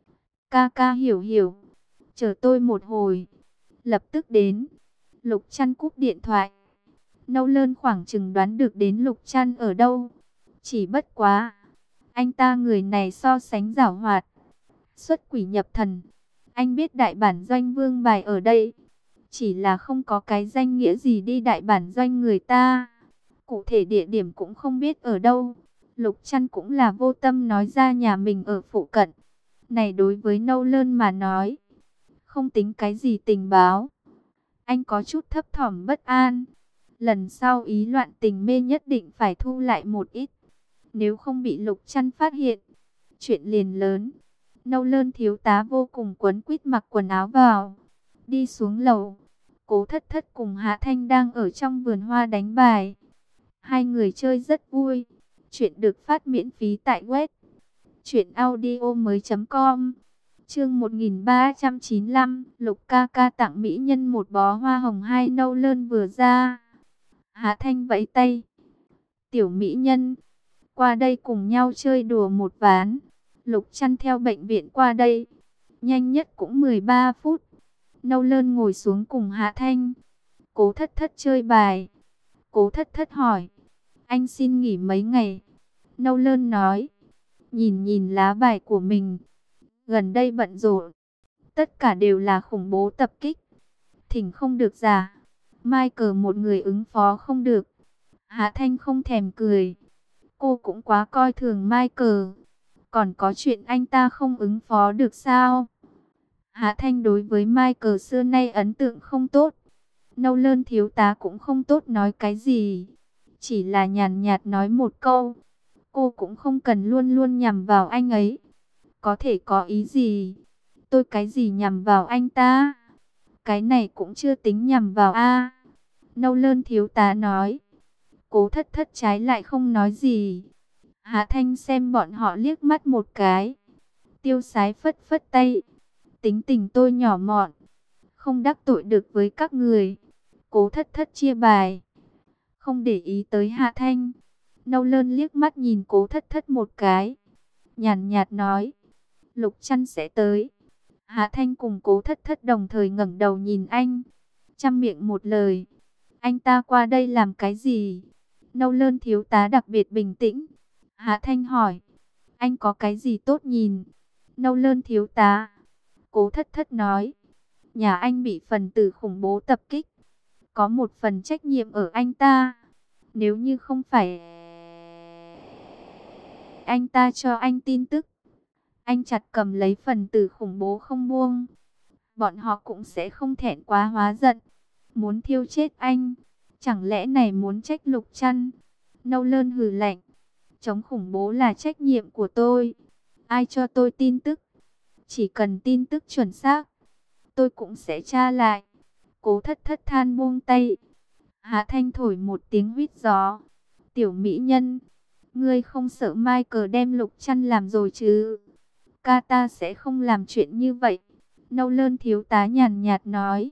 Ca ca hiểu hiểu, chờ tôi một hồi, lập tức đến. Lục Trăn cúp điện thoại. Nâu Lơn khoảng chừng đoán được đến Lục Trăn ở đâu. Chỉ bất quá, anh ta người này so sánh giảo hoạt, xuất quỷ nhập thần. Anh biết đại bản doanh Vương Bài ở đây, chỉ là không có cái danh nghĩa gì đi đại bản doanh người ta. Cụ thể địa điểm cũng không biết ở đâu. Lục Trăn cũng là vô tâm nói ra nhà mình ở phụ cận. Này đối với Nâu Lơn mà nói, không tính cái gì tình báo. Anh có chút thấp thỏm bất an. Lần sau ý loạn tình mê nhất định phải thu lại một ít, nếu không bị Lục Trăn phát hiện, chuyện liền lớn. Nâu Lơn thiếu tá vô cùng quấn quýt mặc quần áo vào, đi xuống lầu. Cố Thất Thất cùng Hạ Thanh đang ở trong vườn hoa đánh bài. Hai người chơi rất vui. Chuyện được phát miễn phí tại web truyệnaudiomoi.com. Chương 1395, Lục ca ca tặng mỹ nhân một bó hoa hồng. Hai Nâu Lơn vừa ra, Hạ Thanh vẫy tay, tiểu mỹ nhân, qua đây cùng nhau chơi đùa một ván. Lục Trăn theo bệnh viện qua đây, nhanh nhất cũng 13 phút. Nâu Lơn ngồi xuống cùng Hạ Thanh. Cố Thất Thất chơi bài. Cố Thất Thất hỏi, anh xin nghỉ mấy ngày? Nâu Lơn nói, nhìn nhìn lá bài của mình, gần đây bận rộn, tất cả đều là khủng bố tập kích, thỉnh không được giả. Michael một người ứng phó không được. Hạ Thanh không thèm cười, cô cũng quá coi thường Michael. Còn có chuyện anh ta không ứng phó được sao? Hạ Thanh đối với Michael xưa nay ấn tượng không tốt. Nâu Lơn thiếu tá cũng không tốt nói cái gì, chỉ là nhàn nhạt nói một câu, cô cũng không cần luôn luôn nhằm vào anh ấy. Có thể có ý gì? Tôi cái gì nhằm vào anh ta? Cái này cũng chưa tính nhằm vào a. Nâu Lơn thiếu tá nói, Cố Thất Thất trái lại không nói gì. Hạ Thanh xem bọn họ liếc mắt một cái. Tiêu Sái phất phất tay. Tính tình tôi nhỏ mọn, không đắc tội được với các người. Cố Thất Thất chia bài, không để ý tới Hạ Thanh. Nâu Lơn liếc mắt nhìn Cố Thất Thất một cái, nhàn nhạt nói, Lục Trăn sẽ tới. Hạ Thanh cùng Cố Thất Thất đồng thời ngẩng đầu nhìn anh, trăm miệng một lời, anh ta qua đây làm cái gì? Nâu Lơn thiếu tá đặc biệt bình tĩnh. Hạ Thanh hỏi, anh có cái gì tốt nhìn? Nâu Lơn thiếu tá, Cố Thất Thất nói, nhà anh bị phần tử khủng bố tập kích, có một phần trách nhiệm ở anh ta. Nếu như không phải anh ta cho anh tin tức, anh chặt cầm lấy phần tử khủng bố không buông, bọn họ cũng sẽ không thẹn quá hóa giận, muốn thiêu chết anh. Chẳng lẽ này muốn trách Lục Trăn? Nâu Lơn hừ lạnh, chống khủng bố là trách nhiệm của tôi. Ai cho tôi tin tức? Chỉ cần tin tức chuẩn xác, tôi cũng sẽ tra lại. Cố Thất Thất than buông tay. Hạ Thanh thổi một tiếng huýt gió. Tiểu mỹ nhân, ngươi không sợ Michael đem Lục Trăn làm rồi chứ? Ca ta sẽ không làm chuyện như vậy. Nâu Lơn thiếu tá nhàn nhạt nói.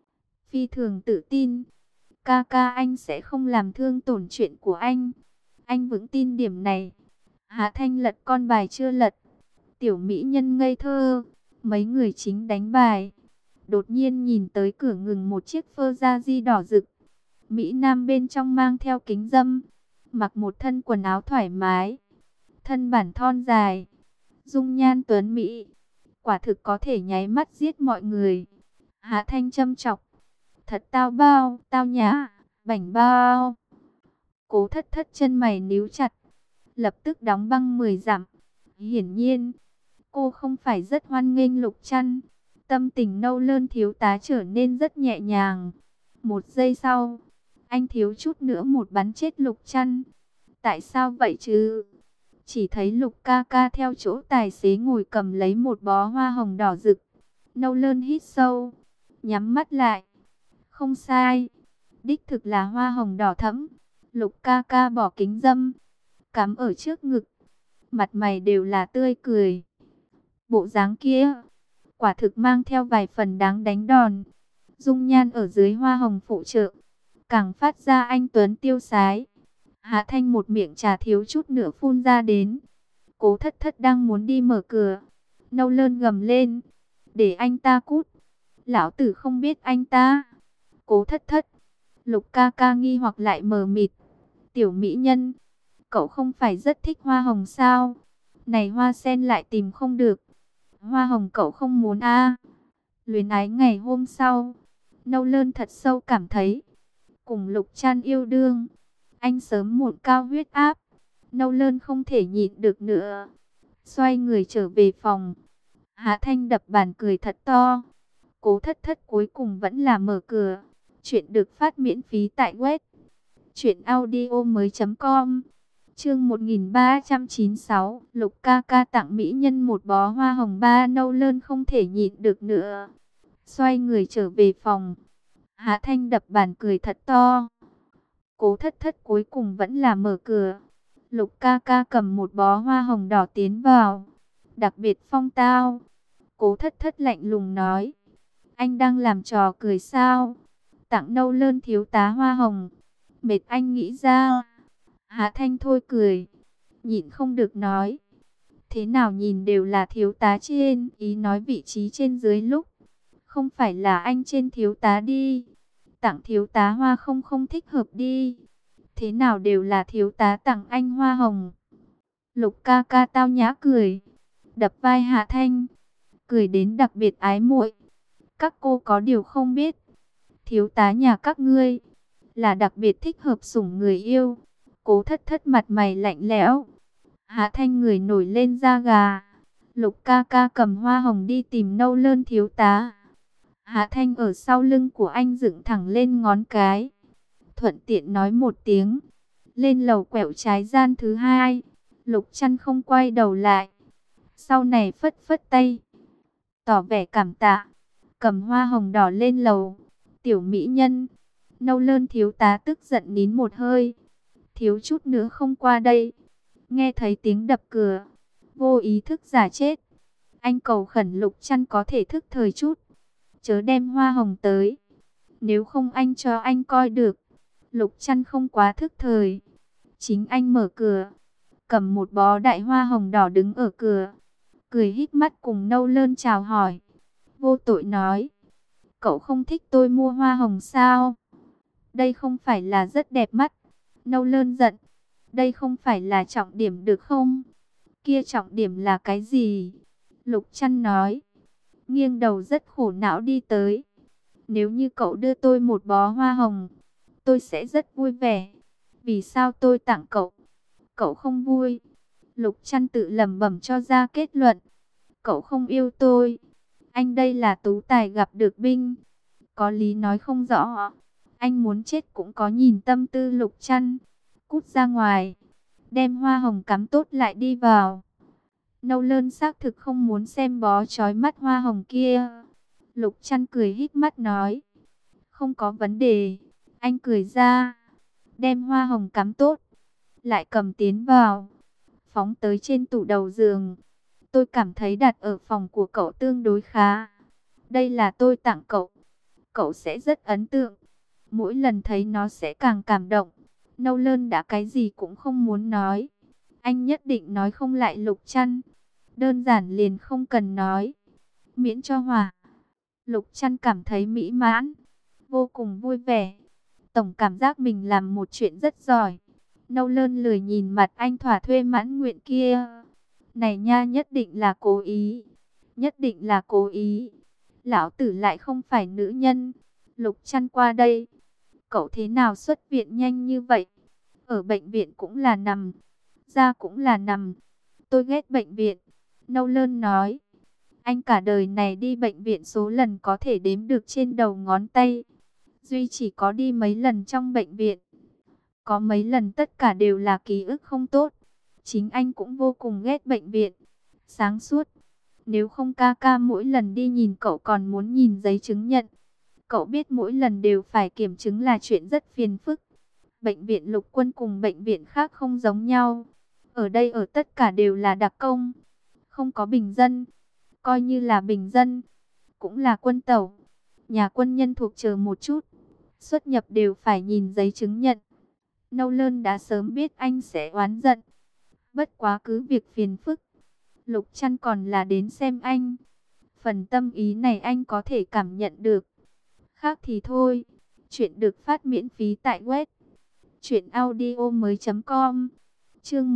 Phi thường tự tin. Ca ca anh sẽ không làm thương tổn chuyện của anh. Anh vững tin điểm này. Hạ Thanh lật con bài chưa lật. Tiểu mỹ nhân ngây thơ. Mấy người chính đánh bài. Đột nhiên nhìn tới cửa ngừng một chiếc Ferrari đỏ rực. Mỹ Nam bên trong mang theo kính râm, mặc một thân quần áo thoải mái, thân bản thon dài, dung nhan tuấn mỹ, quả thực có thể nháy mắt giết mọi người. Hạ Thanh châm chọc, thật tao bao, tao nhã, bảnh bao. Cố Thất Thất chân mày níu chặt, lập tức đóng băng 10 dặm. Hiển nhiên, cô không phải rất hoan nghênh Lục Trăn. Tâm tình Nâu Lơn thiếu tá trở nên rất nhẹ nhàng. Một giây sau, anh thiếu chút nữa một bắn chết Lục Trăn. Tại sao vậy chứ? Chỉ thấy Lục ca ca theo chỗ tài xế ngồi cầm lấy một bó hoa hồng đỏ rực. Nâu Lơn hít sâu, nhắm mắt lại. Không sai, đích thực là hoa hồng đỏ thẫm. Lục ca ca bỏ kính râm, cắm ở trước ngực, mặt mày đều là tươi cười. Bộ dáng kia, quả thực mang theo vài phần đáng đánh đòn. Dung nhan ở dưới hoa hồng phụ trợ, càng phát ra anh tuấn tiêu sái. Hạ Thanh một miệng trà thiếu chút nữa phun ra đến. Cố Thất Thất đang muốn đi mở cửa, Nâu Lơn gầm lên, để anh ta cút, lão tử không biết anh ta. Cố Thất Thất, Lục ca ca nghi hoặc lại mờ mịt. Tiểu mỹ nhân, cậu không phải rất thích hoa hồng sao? Này hoa sen lại tìm không được. Hoa hồng cậu không muốn à? Luyến ái ngày hôm sau, Nâu Lơn thật sâu cảm thấy, cùng Lục Trăn yêu đương, anh sớm muộn cao huyết áp. Nâu Lơn không thể nhịn được nữa, xoay người trở về phòng. Hạ Thanh đập bàn cười thật to. Cố Thất Thất cuối cùng vẫn là mở cửa. Chuyện được phát miễn phí tại web truyệnaudiomoi.com. Chương 1396, Lục ca ca tặng mỹ nhân một bó hoa hồng ba. Nâu Lơn không thể nhịn được nữa, xoay người trở về phòng. Hạ Thanh đập bàn cười thật to. Cố Thất Thất cuối cùng vẫn là mở cửa. Lục ca ca cầm một bó hoa hồng đỏ tiến vào, đặc biệt phong tao. Cố Thất Thất lạnh lùng nói, anh đang làm trò cười sao? Tặng Nâu Lơn thiếu tá hoa hồng, mệt anh nghĩ ra. Hạ Thanh thôi cười, nhịn không được nói, thế nào nhìn đều là thiếu tá trên, ý nói vị trí trên dưới lúc. Không phải là anh trên thiếu tá đi. Tặng thiếu tá hoa không thích hợp đi. Thế nào đều là thiếu tá tặng anh hoa hồng. Lục ca ca tao nhã cười, đập vai Hạ Thanh, cười đến đặc biệt ái muội. Các cô có điều không biết, thiếu tá nhà các ngươi là đặc biệt thích hợp sủng người yêu. Cố Thất Thất mặt mày lạnh lẽo. Hạ Thanh người nổi lên da gà. Lục ca ca cầm hoa hồng đi tìm Nâu Lơn thiếu tá. Hạ Thanh ở sau lưng của anh dựng thẳng lên ngón cái, thuận tiện nói một tiếng, lên lầu quẹo trái gian thứ hai. Lục Trăn không quay đầu lại, sau này phất phất tay, tỏ vẻ cảm tạ, cầm hoa hồng đỏ lên lầu. Tiểu mỹ nhân, Nâu Lơn thiếu tá tức giận nín một hơi. thiếu chút nữa không qua đây. Nghe thấy tiếng đập cửa, vô ý thức giả chết. Anh cầu khẩn Lục Trăn có thể thức thời chút, chớ đem hoa hồng tới. Nếu không anh cho anh coi được. Lục Trăn không quá thức thời. Chính anh mở cửa, cầm một bó đại hoa hồng đỏ đứng ở cửa, cười híp mắt cùng Nâu Lơn chào hỏi. Vô tội nói, cậu không thích tôi mua hoa hồng sao? Đây không phải là rất đẹp mắt. Nâu Lơn giận, đây không phải là trọng điểm được không? Kia trọng điểm là cái gì? Lục Trăn nói, nghiêng đầu rất khổ não đi tới. Nếu như cậu đưa tôi một bó hoa hồng, tôi sẽ rất vui vẻ. Vì sao tôi tặng cậu, cậu không vui? Lục Trăn tự lẩm bẩm cho ra kết luận. Cậu không yêu tôi. Anh đây là tú tài gặp được binh. Có lý nói không rõ. Anh muốn chết cũng có nhìn tâm tư Lục Trăn. Cút ra ngoài, đem hoa hồng cắm tốt lại đi vào. Nâu Lơn xác thực không muốn xem bó chói mắt hoa hồng kia. Lục Trăn cười híp mắt nói, không có vấn đề. Anh cười ra, đem hoa hồng cắm tốt, lại cầm tiến vào, phóng tới trên tủ đầu giường. Tôi cảm thấy đặt ở phòng của cậu tương đối khá. Đây là tôi tặng cậu, cậu sẽ rất ấn tượng. Mỗi lần thấy nó sẽ càng cảm động. Nâu Lơn đã cái gì cũng không muốn nói. Anh nhất định nói không lại Lục Trăn. Đơn giản liền không cần nói, miễn cho hòa. Lục Trăn cảm thấy mỹ mãn, vô cùng vui vẻ. Tổng cảm giác mình làm một chuyện rất giỏi. Nâu Lơn lười nhìn mặt anh thỏa thuê mãn nguyện kia. Này nha, nhất định là cố ý. Nhất định là cố ý. Lão tử lại không phải nữ nhân. Lục Trăn qua đây. Cậu thế nào xuất viện nhanh như vậy? Ở bệnh viện cũng là nằm, ra cũng là nằm. Tôi ghét bệnh viện. Nâu Lơn nói, anh cả đời này đi bệnh viện số lần có thể đếm được trên đầu ngón tay. Duy chỉ có đi mấy lần trong bệnh viện. Có mấy lần tất cả đều là ký ức không tốt. Chính anh cũng vô cùng ghét bệnh viện. Sáng suốt. Nếu không ca ca mỗi lần đi nhìn cậu còn muốn nhìn giấy chứng nhận. Cậu biết mỗi lần đều phải kiểm chứng là chuyện rất phiền phức. Bệnh viện Lục Quân cùng bệnh viện khác không giống nhau. Ở đây ở tất cả đều là đặc công. Không có bình dân. Coi như là bình dân, cũng là quân tẩu. Nhà quân nhân thuộc chờ một chút. Xuất nhập đều phải nhìn giấy chứng nhận. Nâu Lơn đã sớm biết anh sẽ oán giận. Bất quá cứ việc phiền phức, Lục Trăn còn là đến xem anh. Phần tâm ý này anh có thể cảm nhận được. Khác thì thôi. Chuyện được phát miễn phí tại web truyệnaudiomoi.com. Chương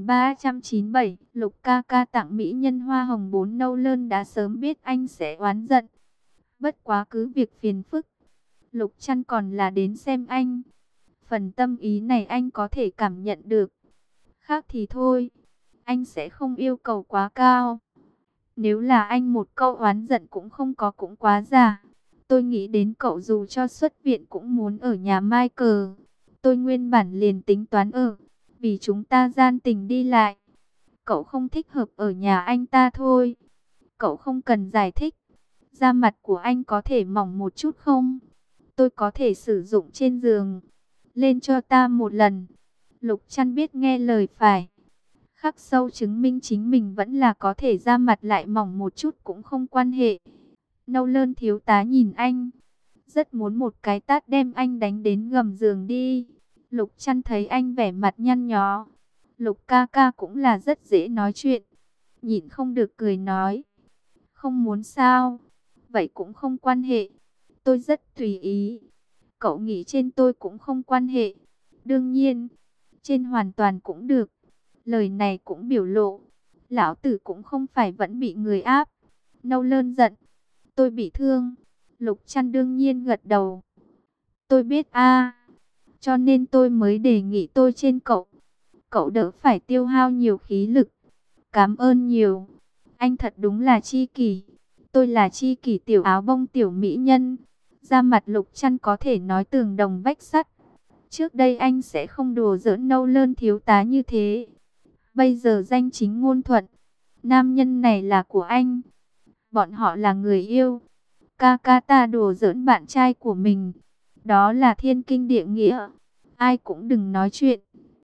1397, Lục ca ca tặng mỹ nhân hoa hồng 4. Nâu Lơn đã sớm biết anh sẽ oán giận. Bất quá cứ việc phiền phức, Lục Trăn còn là đến xem anh. Phần tâm ý này anh có thể cảm nhận được. Khác thì thôi, anh sẽ không yêu cầu quá cao. Nếu là anh một câu oán giận cũng không có cũng quá giả. Tôi nghĩ đến cậu dù cho xuất viện cũng muốn ở nhà Michael. Tôi nguyên bản liền tính toán ở, vì chúng ta gian tình đi lại. Cậu không thích hợp ở nhà anh ta thôi. Cậu không cần giải thích. Da mặt của anh có thể mỏng một chút không? Tôi có thể sử dụng trên giường. Lên cho ta một lần. Lục Trăn biết nghe lời phải. Khắc sâu chứng minh chính mình vẫn là có thể da mặt lại mỏng một chút cũng không quan hệ. Nâu Lơn thiếu tá nhìn anh, rất muốn một cái tát đem anh đánh đến gầm giường đi. Lục Trăn thấy anh vẻ mặt nhăn nhó. Lục ca ca cũng là rất dễ nói chuyện. Nhịn không được cười nói, không muốn sao? Vậy cũng không quan hệ. Tôi rất tùy ý. Cậu nghĩ trên tôi cũng không quan hệ. Đương nhiên, trên hoàn toàn cũng được. Lời này cũng biểu lộ, lão tử cũng không phải vẫn bị người áp. Nâu Lơn giận, tôi bị thương. Lục Trăn đương nhiên gật đầu. Tôi biết a, cho nên tôi mới đề nghị tôi trên cậu. Cậu đỡ phải tiêu hao nhiều khí lực. Cảm ơn nhiều. Anh thật đúng là chi kỷ. Tôi là chi kỷ tiểu áo bông tiểu mỹ nhân. Da mặt Lục Trăn có thể nói tường đồng vách sắt. Trước đây anh sẽ không đùa giỡn Nâu Lơn thiếu tá như thế. Bây giờ danh chính ngôn thuận. Nam nhân này là của anh. Bọn họ là người yêu. Ca ca ta đùa giỡn bạn trai của mình. Đó là thiên kinh địa nghĩa. Ai cũng đừng nói chuyện.